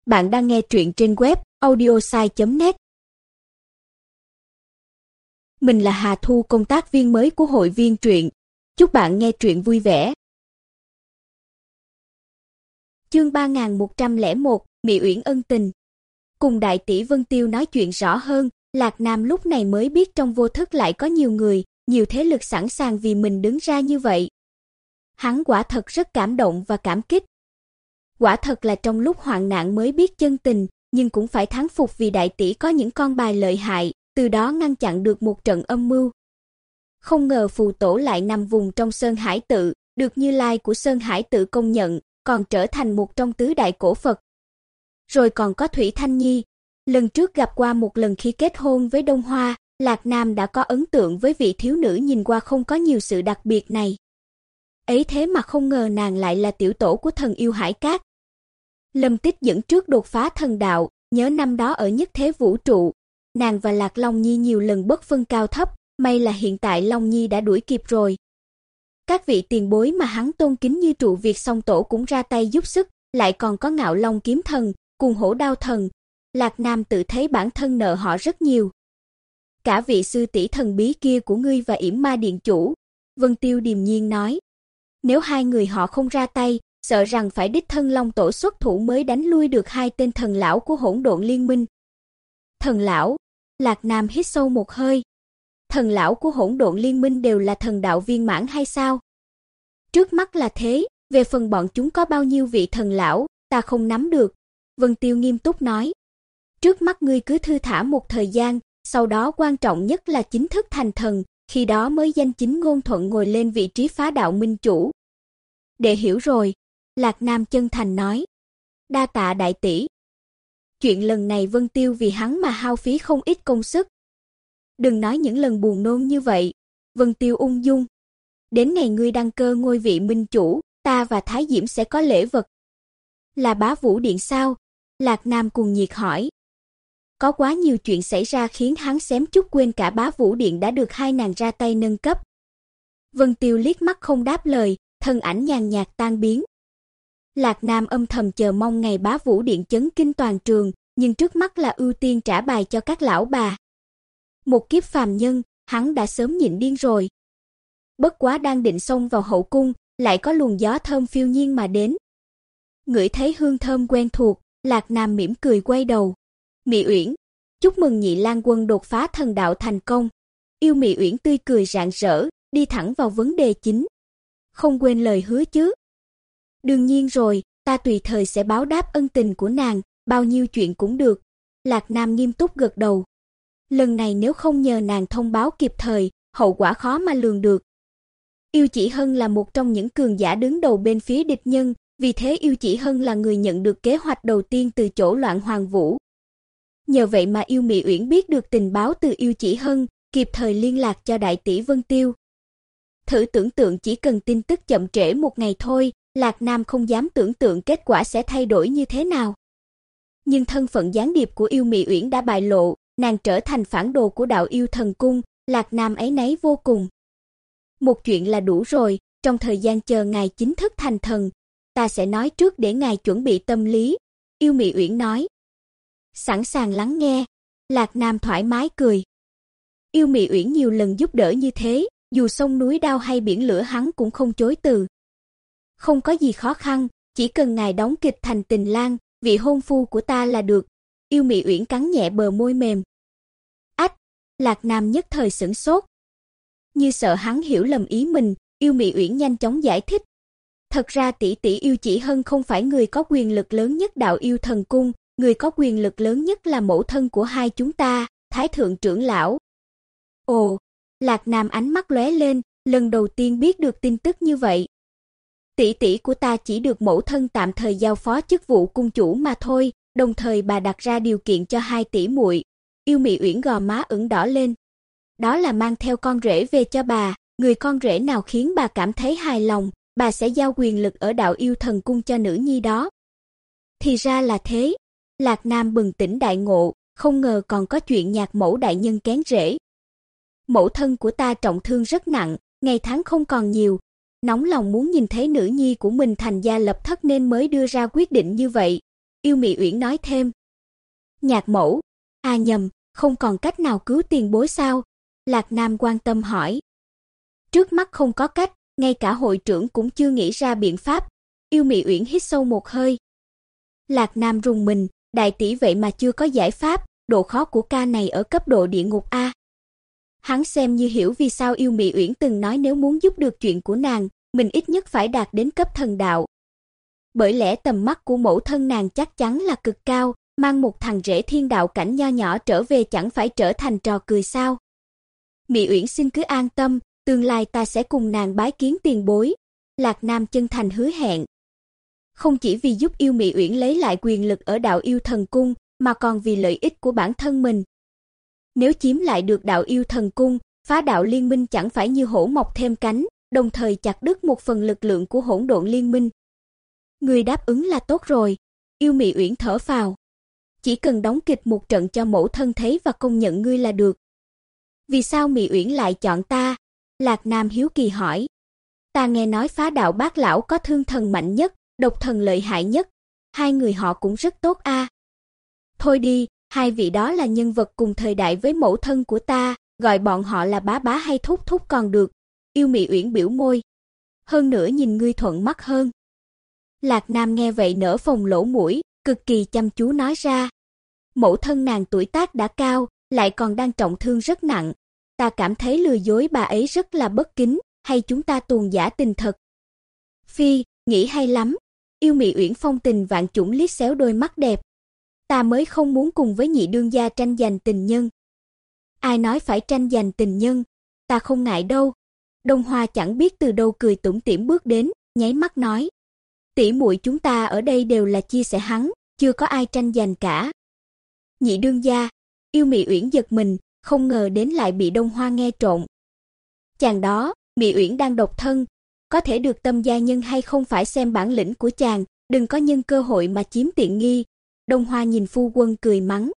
Bạn đang nghe truyện trên web audiosai.net. Mình là Hà Thu, công tác viên mới của hội viên truyện. Chúc bạn nghe truyện vui vẻ. Chương 3101, Mị Uyển ân tình. Cùng đại tỷ Vân Tiêu nói chuyện rõ hơn, Lạc Nam lúc này mới biết trong vô thức lại có nhiều người, nhiều thế lực sẵn sàng vì mình đứng ra như vậy. Hắn quả thật rất cảm động và cảm kích. Quả thật là trong lúc hoạn nạn mới biết chân tình, nhưng cũng phải thán phục vì đại tỷ có những con bài lợi hại, từ đó ngăn chặn được một trận âm mưu. Không ngờ phù tổ lại nằm vùng trong Sơn Hải tự, được Như Lai của Sơn Hải tự công nhận, còn trở thành một trong tứ đại cổ Phật. Rồi còn có Thủy Thanh Nhi, lần trước gặp qua một lần khi kết hôn với Đông Hoa, Lạc Nam đã có ấn tượng với vị thiếu nữ nhìn qua không có nhiều sự đặc biệt này. Ấy thế mà không ngờ nàng lại là tiểu tổ của thần yêu Hải Cát. Lâm Tích dẫn trước đột phá thần đạo, nhớ năm đó ở nhất thế vũ trụ, nàng và Lạc Long Nhi nhiều lần bất phân cao thấp, may là hiện tại Long Nhi đã đuổi kịp rồi. Các vị tiền bối mà hắn tôn kính như trụ Việt Song Tổ cũng ra tay giúp sức, lại còn có Ngạo Long Kiếm Thần, cùng Hổ Đao Thần. Lạc Nam tự thấy bản thân nợ họ rất nhiều. Cả vị sư tỷ thần bí kia của ngươi và Yểm Ma Điện chủ, Vân Tiêu điềm nhiên nói. Nếu hai người họ không ra tay, sợ rằng phải đích thân Long Tổ xuất thủ mới đánh lui được hai tên thần lão của Hỗn Độn Liên Minh. Thần lão? Lạc Nam hít sâu một hơi. Thần lão của Hỗn Độn Liên Minh đều là thần đạo viên mãn hay sao? Trước mắt là thế, về phần bọn chúng có bao nhiêu vị thần lão, ta không nắm được. Vân Tiêu nghiêm túc nói. Trước mắt ngươi cứ thư thả một thời gian, sau đó quan trọng nhất là chính thức thành thần, khi đó mới danh chính ngôn thuận ngồi lên vị trí phá đạo minh chủ. Để hiểu rồi, Lạc Nam chân thành nói. Đa tạ đại tỷ. Chuyện lần này Vân Tiêu vì hắn mà hao phí không ít công sức. Đừng nói những lần buồn nôn như vậy, Vân Tiêu ung dung. Đến ngày ngươi đăng cơ ngôi vị minh chủ, ta và Thái Diễm sẽ có lễ vật. Là Bá Vũ Điện sao? Lạc Nam cuồng nhiệt hỏi. Có quá nhiều chuyện xảy ra khiến hắn xém chút quên cả Bá Vũ Điện đã được hai nàng ra tay nâng cấp. Vân Tiêu liếc mắt không đáp lời, thân ảnh nhàn nhạt tan biến. Lạc Nam âm thầm chờ mong ngày Bá Vũ Điện chấn kinh toàn trường, nhưng trước mắt là ưu tiên trả bài cho các lão bà. Một kiếp phàm nhân, hắn đã sớm nhịn điên rồi. Bất quá đang định xông vào hậu cung, lại có luồng gió thơm phiêu nhiên mà đến. Ngửi thấy hương thơm quen thuộc, Lạc Nam mỉm cười quay đầu. Mị Uyển, chúc mừng Nhị Lang Quân đột phá thần đạo thành công. Yêu Mị Uyển tươi cười rạng rỡ, đi thẳng vào vấn đề chính. Không quên lời hứa chứ? Đương nhiên rồi, ta tùy thời sẽ báo đáp ân tình của nàng, bao nhiêu chuyện cũng được. Lạc Nam nghiêm túc gật đầu. Lần này nếu không nhờ nàng thông báo kịp thời, hậu quả khó mà lường được. Yêu Chỉ Hân là một trong những cường giả đứng đầu bên phía địch nhân, vì thế Yêu Chỉ Hân là người nhận được kế hoạch đầu tiên từ chỗ Loạn Hoàng Vũ. Nhờ vậy mà Yêu Mị Uyển biết được tình báo từ Yêu Chỉ Hân, kịp thời liên lạc cho đại tỷ Vân Tiêu. Thử tưởng tượng chỉ cần tin tức chậm trễ một ngày thôi, Lạc Nam không dám tưởng tượng kết quả sẽ thay đổi như thế nào. Nhưng thân phận gián điệp của Yêu Mị Uyển đã bại lộ, nàng trở thành phản đồ của đạo yêu thần cung, Lạc Nam áy náy vô cùng. Một chuyện là đủ rồi, trong thời gian chờ ngài chính thức thành thần, ta sẽ nói trước để ngài chuẩn bị tâm lý, Yêu Mị Uyển nói. Sẵn sàng lắng nghe, Lạc Nam thoải mái cười. Yêu Mị Uyển nhiều lần giúp đỡ như thế, dù sông núi đao hay biển lửa hắn cũng không chối từ. Không có gì khó khăn, chỉ cần ngài đóng kịch thành Tình Lang, vị hôn phu của ta là được. Yêu Mị Uyển cắn nhẹ bờ môi mềm. Ách, Lạc Nam nhất thời sửng sốt. Như sợ hắn hiểu lầm ý mình, Yêu Mị Uyển nhanh chóng giải thích. Thật ra tỷ tỷ Yêu Chỉ Hân không phải người có quyền lực lớn nhất đạo yêu thần cung, người có quyền lực lớn nhất là mẫu thân của hai chúng ta, Thái thượng trưởng lão. Ồ, Lạc Nam ánh mắt lóe lên, lần đầu tiên biết được tin tức như vậy. Tỷ tỷ của ta chỉ được mẫu thân tạm thời giao phó chức vụ cung chủ mà thôi, đồng thời bà đặt ra điều kiện cho hai tỷ muội. Yêu Mị Uyển gò má ửng đỏ lên. Đó là mang theo con rể về cho bà, người con rể nào khiến bà cảm thấy hài lòng, bà sẽ giao quyền lực ở đạo yêu thần cung cho nữ nhi đó. Thì ra là thế. Lạc Nam bừng tỉnh đại ngộ, không ngờ còn có chuyện nhạc mẫu đại nhân kén rể. Mẫu thân của ta trọng thương rất nặng, ngày tháng không còn nhiều, nóng lòng muốn nhìn thấy nữ nhi của mình thành gia lập thất nên mới đưa ra quyết định như vậy. Yêu Mị Uyển nói thêm. Nhạc mẫu, nhầm, không còn cách nào cứu tiền bối sao? Lạc Nam quan tâm hỏi. Trước mắt không có cách, ngay cả hội trưởng cũng chưa nghĩ ra biện pháp. Yêu Mị Uyển hít sâu một hơi. Lạc Nam rùng mình, đại tỷ vậy mà chưa có giải pháp, độ khó của ca này ở cấp độ địa ngục A. Hắn xem như hiểu vì sao Yêu Mị Uyển từng nói nếu muốn giúp được chuyện của nàng, mình ít nhất phải đạt đến cấp thần đạo. Bởi lẽ tầm mắt của mẫu thân nàng chắc chắn là cực cao, mang một thằng rể thiên đạo cảnh nho nhỏ trở về chẳng phải trở thành trò cười sao. Mị Uyển xin cứ an tâm, tương lai ta sẽ cùng nàng bái kiến tiền bối. Lạc Nam chân thành hứa hẹn. Không chỉ vì giúp Yêu Mị Uyển lấy lại quyền lực ở đạo yêu thần cung, mà còn vì lợi ích của bản thân mình. Nếu chiếm lại được đạo yêu thần cung, phá đạo liên minh chẳng phải như hổ mọc thêm cánh, đồng thời chặt đứt một phần lực lượng của hỗn độn liên minh. Người đáp ứng là tốt rồi. Yêu Mị Uyển thở phào. Chỉ cần đóng kịch một trận cho mẫu thân thấy và công nhận ngươi là được. Vì sao Mị Uyển lại chọn ta? Lạc Nam hiếu kỳ hỏi. Ta nghe nói phá đạo bác lão có thương thần mạnh nhất, độc thần lợi hại nhất. Hai người họ cũng rất tốt a. Thôi đi, hai vị đó là nhân vật cùng thời đại với mẫu thân của ta, gọi bọn họ là bá bá hay thúc thúc còn được. Yêu Mị Uyển biểu môi. Hơn nữa nhìn ngươi thuận mắt hơn. Lạc Nam nghe vậy nở phồng lỗ mũi, cực kỳ chăm chú nói ra. Mẫu thân nàng tuổi tác đã cao, lại còn đang trọng thương rất nặng. Ta cảm thấy lừa dối bà ấy rất là bất kính, hay chúng ta tuồn giả tình thật. Phi, nghĩ hay lắm. Yêu Mị Uyển phong tình vạn chủng liếc xéo đôi mắt đẹp. Ta mới không muốn cùng với nhị đương gia tranh giành tình nhân. Ai nói phải tranh giành tình nhân, ta không ngại đâu. Đông Hoa chẳng biết từ đâu cười tủm tỉm bước đến, nháy mắt nói. Tỷ muội chúng ta ở đây đều là chia sẻ hắn, chưa có ai tranh giành cả. Nhị đương gia, Yêu Mị Uyển giật mình, không ngờ đến lại bị Đông Hoa nghe trộn. Chàng đó, Mị Uyển đang độc thân, có thể được tâm gia nhân hay không phải xem bản lĩnh của chàng, đừng có nhân cơ hội mà chiếm tiện nghi. Đông Hoa nhìn phu quân cười mắng.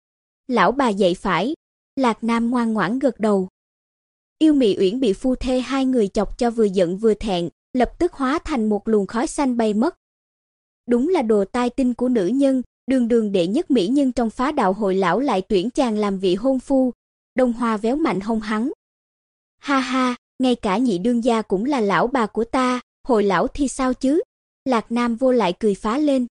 Lão bà dạy phải. Lạc Nam ngoan ngoãn gật đầu. Yêu Mị Uyển bị phu thê hai người chọc cho vừa giận vừa thẹn, lập tức hóa thành một luồng khói xanh bay mất. Đúng là đồ tai tinh của nữ nhân, đường đường đệ nhất mỹ nhân trong phá đạo hội lão lại tuyển chàng làm vị hôn phu. Đông Hoa véo mạnh hông hắn. Ha ha, ngay cả nhị đương gia cũng là lão bà của ta, hội lão thì sao chứ? Lạc Nam vô lại cười phá lên.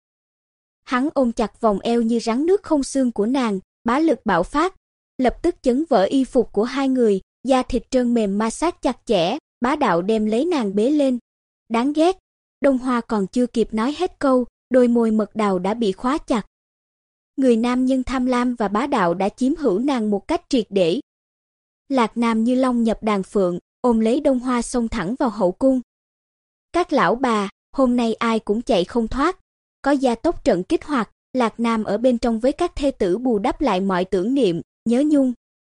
Hắn ôm chặt vòng eo như rắn nước không xương của nàng, bá lực bạo phát, lập tức chấn vỡ y phục của hai người, da thịt trơn mềm ma sát chặt chẽ, bá đạo đem lấy nàng bế lên. Đáng ghét. Đông Hoa còn chưa kịp nói hết câu, đôi môi mật đào đã bị khóa chặt. Người nam nhân tham lam và bá đạo đã chiếm hữu nàng một cách triệt để. Lạc Nam như long nhập đàn phượng, ôm lấy Đông Hoa xông thẳng vào hậu cung. Các lão bà, hôm nay ai cũng chạy không thoát. Có gia tốc trận kích hoạt, Lạc Nam ở bên trong với các thê tử bù đắp lại mọi tưởng niệm, nhớ nhung.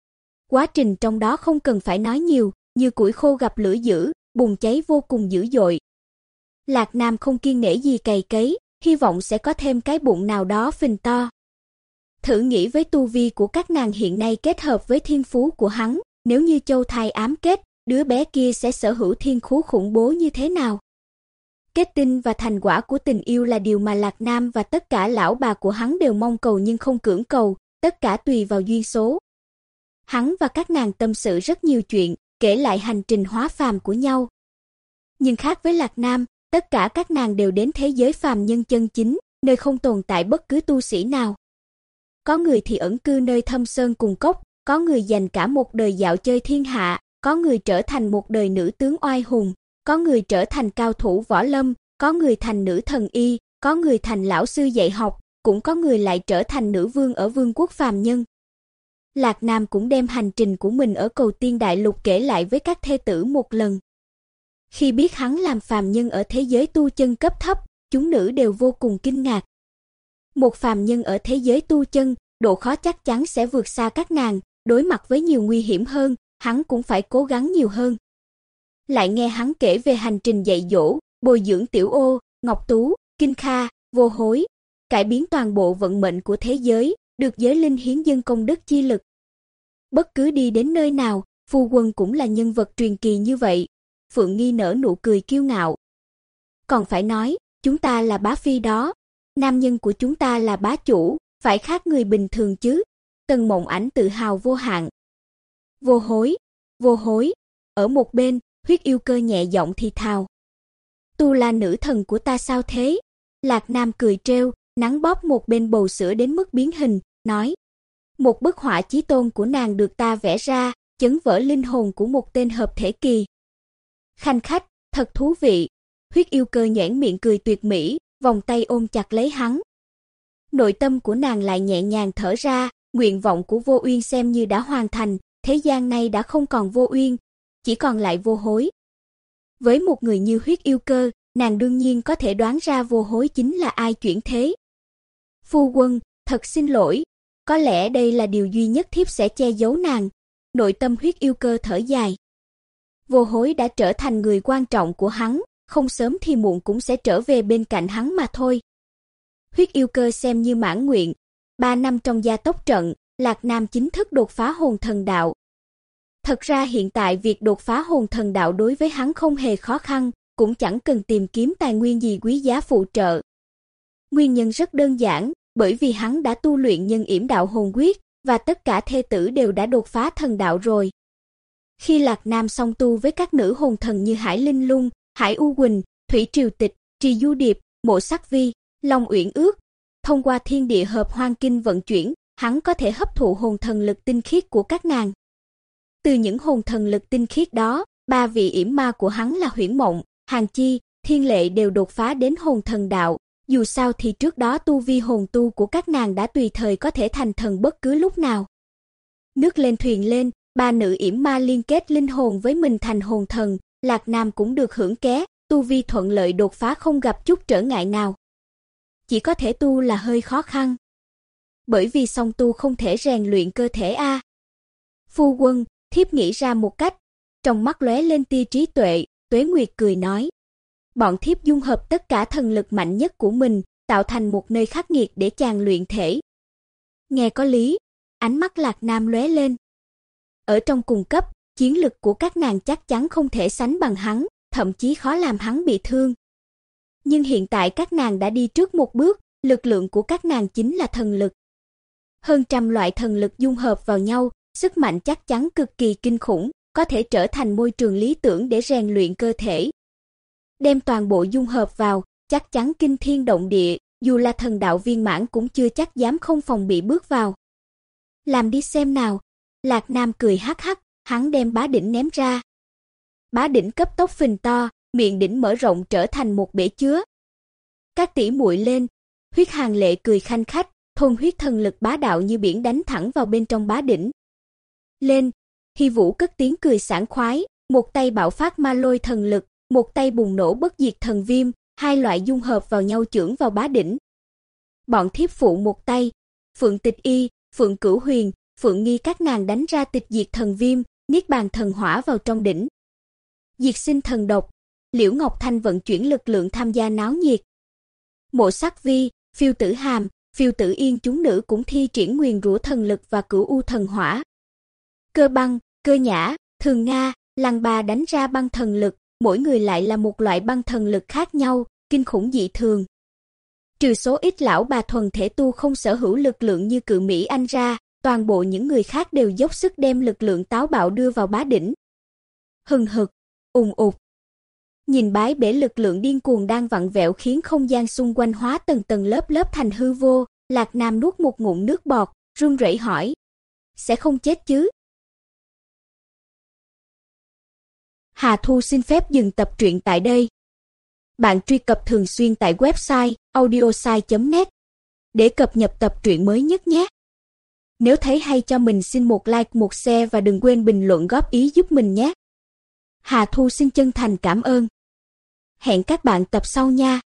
Quá trình trong đó không cần phải nói nhiều, như củi khô gặp lửa dữ, bùng cháy vô cùng dữ dội. Lạc Nam không kiêng nể gì cày cấy, hy vọng sẽ có thêm cái bụng nào đó phình to. Thử nghĩ với tu vi của các nàng hiện nay kết hợp với thiên phú của hắn, nếu như châu thai ám kết, đứa bé kia sẽ sở hữu thiên phú khủng bố như thế nào. Kết tinh và thành quả của tình yêu là điều mà Lạc Nam và tất cả lão bà của hắn đều mong cầu nhưng không cưỡng cầu, tất cả tùy vào duyên số. Hắn và các nàng tâm sự rất nhiều chuyện, kể lại hành trình hóa phàm của nhau. Nhưng khác với Lạc Nam, tất cả các nàng đều đến thế giới phàm nhân chân chính, nơi không tồn tại bất cứ tu sĩ nào. Có người thì ẩn cư nơi thâm sơn cùng cốc, có người dành cả một đời dạo chơi thiên hạ, có người trở thành một đời nữ tướng oai hùng, có người trở thành cao thủ võ lâm, có người thành nữ thần y, có người thành lão sư dạy học, cũng có người lại trở thành nữ vương ở vương quốc phàm nhân. Lạc Nam cũng đem hành trình của mình ở Cầu Tiên Đại Lục kể lại với các thê tử một lần. Khi biết hắn làm phàm nhân ở thế giới tu chân cấp thấp, chúng nữ đều vô cùng kinh ngạc. Một phàm nhân ở thế giới tu chân, độ khó chắc chắn sẽ vượt xa các nàng, đối mặt với nhiều nguy hiểm hơn, hắn cũng phải cố gắng nhiều hơn. Lại nghe hắn kể về hành trình dạy dỗ, bồi dưỡng Tiểu Ô, Ngọc Tú, Kinh Kha, Vô Hối, cải biến toàn bộ vận mệnh của thế giới, được giới linh hiến dâng công đức chi lực. Bất cứ đi đến nơi nào, phu quân cũng là nhân vật truyền kỳ như vậy. Phượng Nghi nở nụ cười kiêu ngạo. Còn phải nói, chúng ta là bá phi đó. Nam nhân của chúng ta là bá chủ, phải khác người bình thường chứ. Tần Mộng Ảnh tự hào vô hạn. Vô hối. Ở một bên, Huyết Yêu Cơ nhẹ giọng thì thào. Tu là nữ thần của ta sao thế? Lạc Nam cười trêu, nắn bóp một bên bầu sữa đến mức biến hình, nói. Một bức họa chí tôn của nàng được ta vẽ ra, chấn vỡ linh hồn của một tên hợp thể kỳ. Khanh khách, thật thú vị. Huyết Yêu Cơ nhoẻn miệng cười tuyệt mỹ, vòng tay ôm chặt lấy hắn. Nội tâm của nàng lại nhẹ nhàng thở ra, nguyện vọng của Vô Uyên xem như đã hoàn thành, thế gian này đã không còn Vô Uyên, chỉ còn lại Vô Hối. Với một người như Huyết Yêu Cơ, nàng đương nhiên có thể đoán ra Vô Hối chính là ai chuyển thế. Phu quân, thật xin lỗi, có lẽ đây là điều duy nhất thiếp sẽ che giấu nàng. Nội tâm Huyết Yêu Cơ thở dài. Vô Hối đã trở thành người quan trọng của hắn, không sớm thì muộn cũng sẽ trở về bên cạnh hắn mà thôi. Huyết Yêu Cơ xem như mãn nguyện, 3 năm trong gia tốc trận, Lạc Nam chính thức đột phá hồn thần đạo. Thật ra hiện tại việc đột phá hồn thần đạo đối với hắn không hề khó khăn, cũng chẳng cần tìm kiếm tài nguyên gì quý giá phụ trợ. Nguyên nhân rất đơn giản, bởi vì hắn đã tu luyện Nhân Yểm Đạo Hồn Quyết, và tất cả thê tử đều đã đột phá thần đạo rồi. Khi Lạc Nam song tu với các nữ hồn thần như Hải Linh Lung, Hải U Quỳnh, Thủy Triều Tịch, Trì Du Điệp, Mộ Sắc Vi, Long Uyển Ước, thông qua thiên địa hợp hoang kinh vận chuyển, hắn có thể hấp thụ hồn thần lực tinh khiết của các nàng. Từ những hồn thần lực tinh khiết đó, 3 vị yểm ma của hắn là Huyễn Mộng, Hàn Chi, Thiên Lệ đều đột phá đến hồn thần đạo. Dù sao thì trước đó tu vi hồn tu của các nàng đã tùy thời có thể thành thần bất cứ lúc nào. Nước lên thuyền lên, 3 nữ yểm ma liên kết linh hồn với mình thành hồn thần, Lạc Nam cũng được hưởng ké, tu vi thuận lợi đột phá không gặp chút trở ngại nào. Chỉ có thể tu là hơi khó khăn. Bởi vì song tu không thể rèn luyện cơ thể a. Phu quân, thiếp nghĩ ra một cách. Trong mắt lóe lên tia trí tuệ, Tuế Nguyệt cười nói. Bọn thiếp dung hợp tất cả thần lực mạnh nhất của mình, tạo thành một nơi khắc nghiệt để chàng luyện thể. Nghe có lý, ánh mắt Lạc Nam lóe lên. Ở trong cùng cấp, chiến lực của các nàng chắc chắn không thể sánh bằng hắn, thậm chí khó làm hắn bị thương. Nhưng hiện tại các nàng đã đi trước một bước, lực lượng của các nàng chính là thần lực. Hơn trăm loại thần lực dung hợp vào nhau, sức mạnh chắc chắn cực kỳ kinh khủng, có thể trở thành môi trường lý tưởng để rèn luyện cơ thể. Đem toàn bộ dung hợp vào, chắc chắn kinh thiên động địa, dù là thần đạo viên mãn cũng chưa chắc dám không phòng bị bước vào. Làm đi xem nào. Lạc Nam cười hắc hắc, hắn đem bá đỉnh ném ra. Bá đỉnh cấp tốc phình to, miệng đỉnh mở rộng trở thành một bể chứa. Các tỷ muội lên, Huyết Hàn Lệ cười khanh khách, thôn huyết thần lực bá đạo như biển đánh thẳng vào bên trong bá đỉnh. Lên, Hy Vũ cất tiếng cười sảng khoái, một tay bạo phát ma lôi thần lực, một tay bùng nổ bất diệt thần viêm, hai loại dung hợp vào nhau chưởng vào bá đỉnh. Bọn thiếp phụ một tay, Phượng Tịch Y, Phượng Cửu Huyền, Phượng Nghi các nàng đánh ra tịch diệt thần viêm, niết bàn thần hỏa vào trong đỉnh. Diệt sinh thần độc, Liễu Ngọc Thanh vận chuyển lực lượng tham gia náo nhiệt. Mộ Sắc Vi, Phiêu Tử Hàm, Phiêu Tử Yên chúng nữ cũng thi triển nguyền rủa thần lực và cửu u thần hỏa. Cơ Băng, Cơ Nhã, Thường Nga, Lăng Ba đánh ra băng thần lực, mỗi người lại là một loại băng thần lực khác nhau, kinh khủng dị thường. Trừ số ít lão bà thuần thể tu không sở hữu lực lượng như Cự Mỹ Anh ra, toàn bộ những người khác đều dốc sức đem lực lượng táo bạo đưa vào bá đỉnh. Hừng hực, ùng ục. Nhìn bái bể lực lượng điên cuồng đang vặn vẹo khiến không gian xung quanh hóa tầng tầng lớp lớp thành hư vô, Lạc Nam nuốt một ngụm nước bọt, run rẩy hỏi. Sẽ không chết chứ? Hà Thu xin phép dừng tập truyện tại đây. Bạn truy cập thường xuyên tại website audiosai.net để cập nhật tập truyện mới nhất nhé. Nếu thấy hay cho mình xin một like, một share và đừng quên bình luận góp ý giúp mình nhé. Hà Thu xin chân thành cảm ơn. Hẹn các bạn tập sau nha.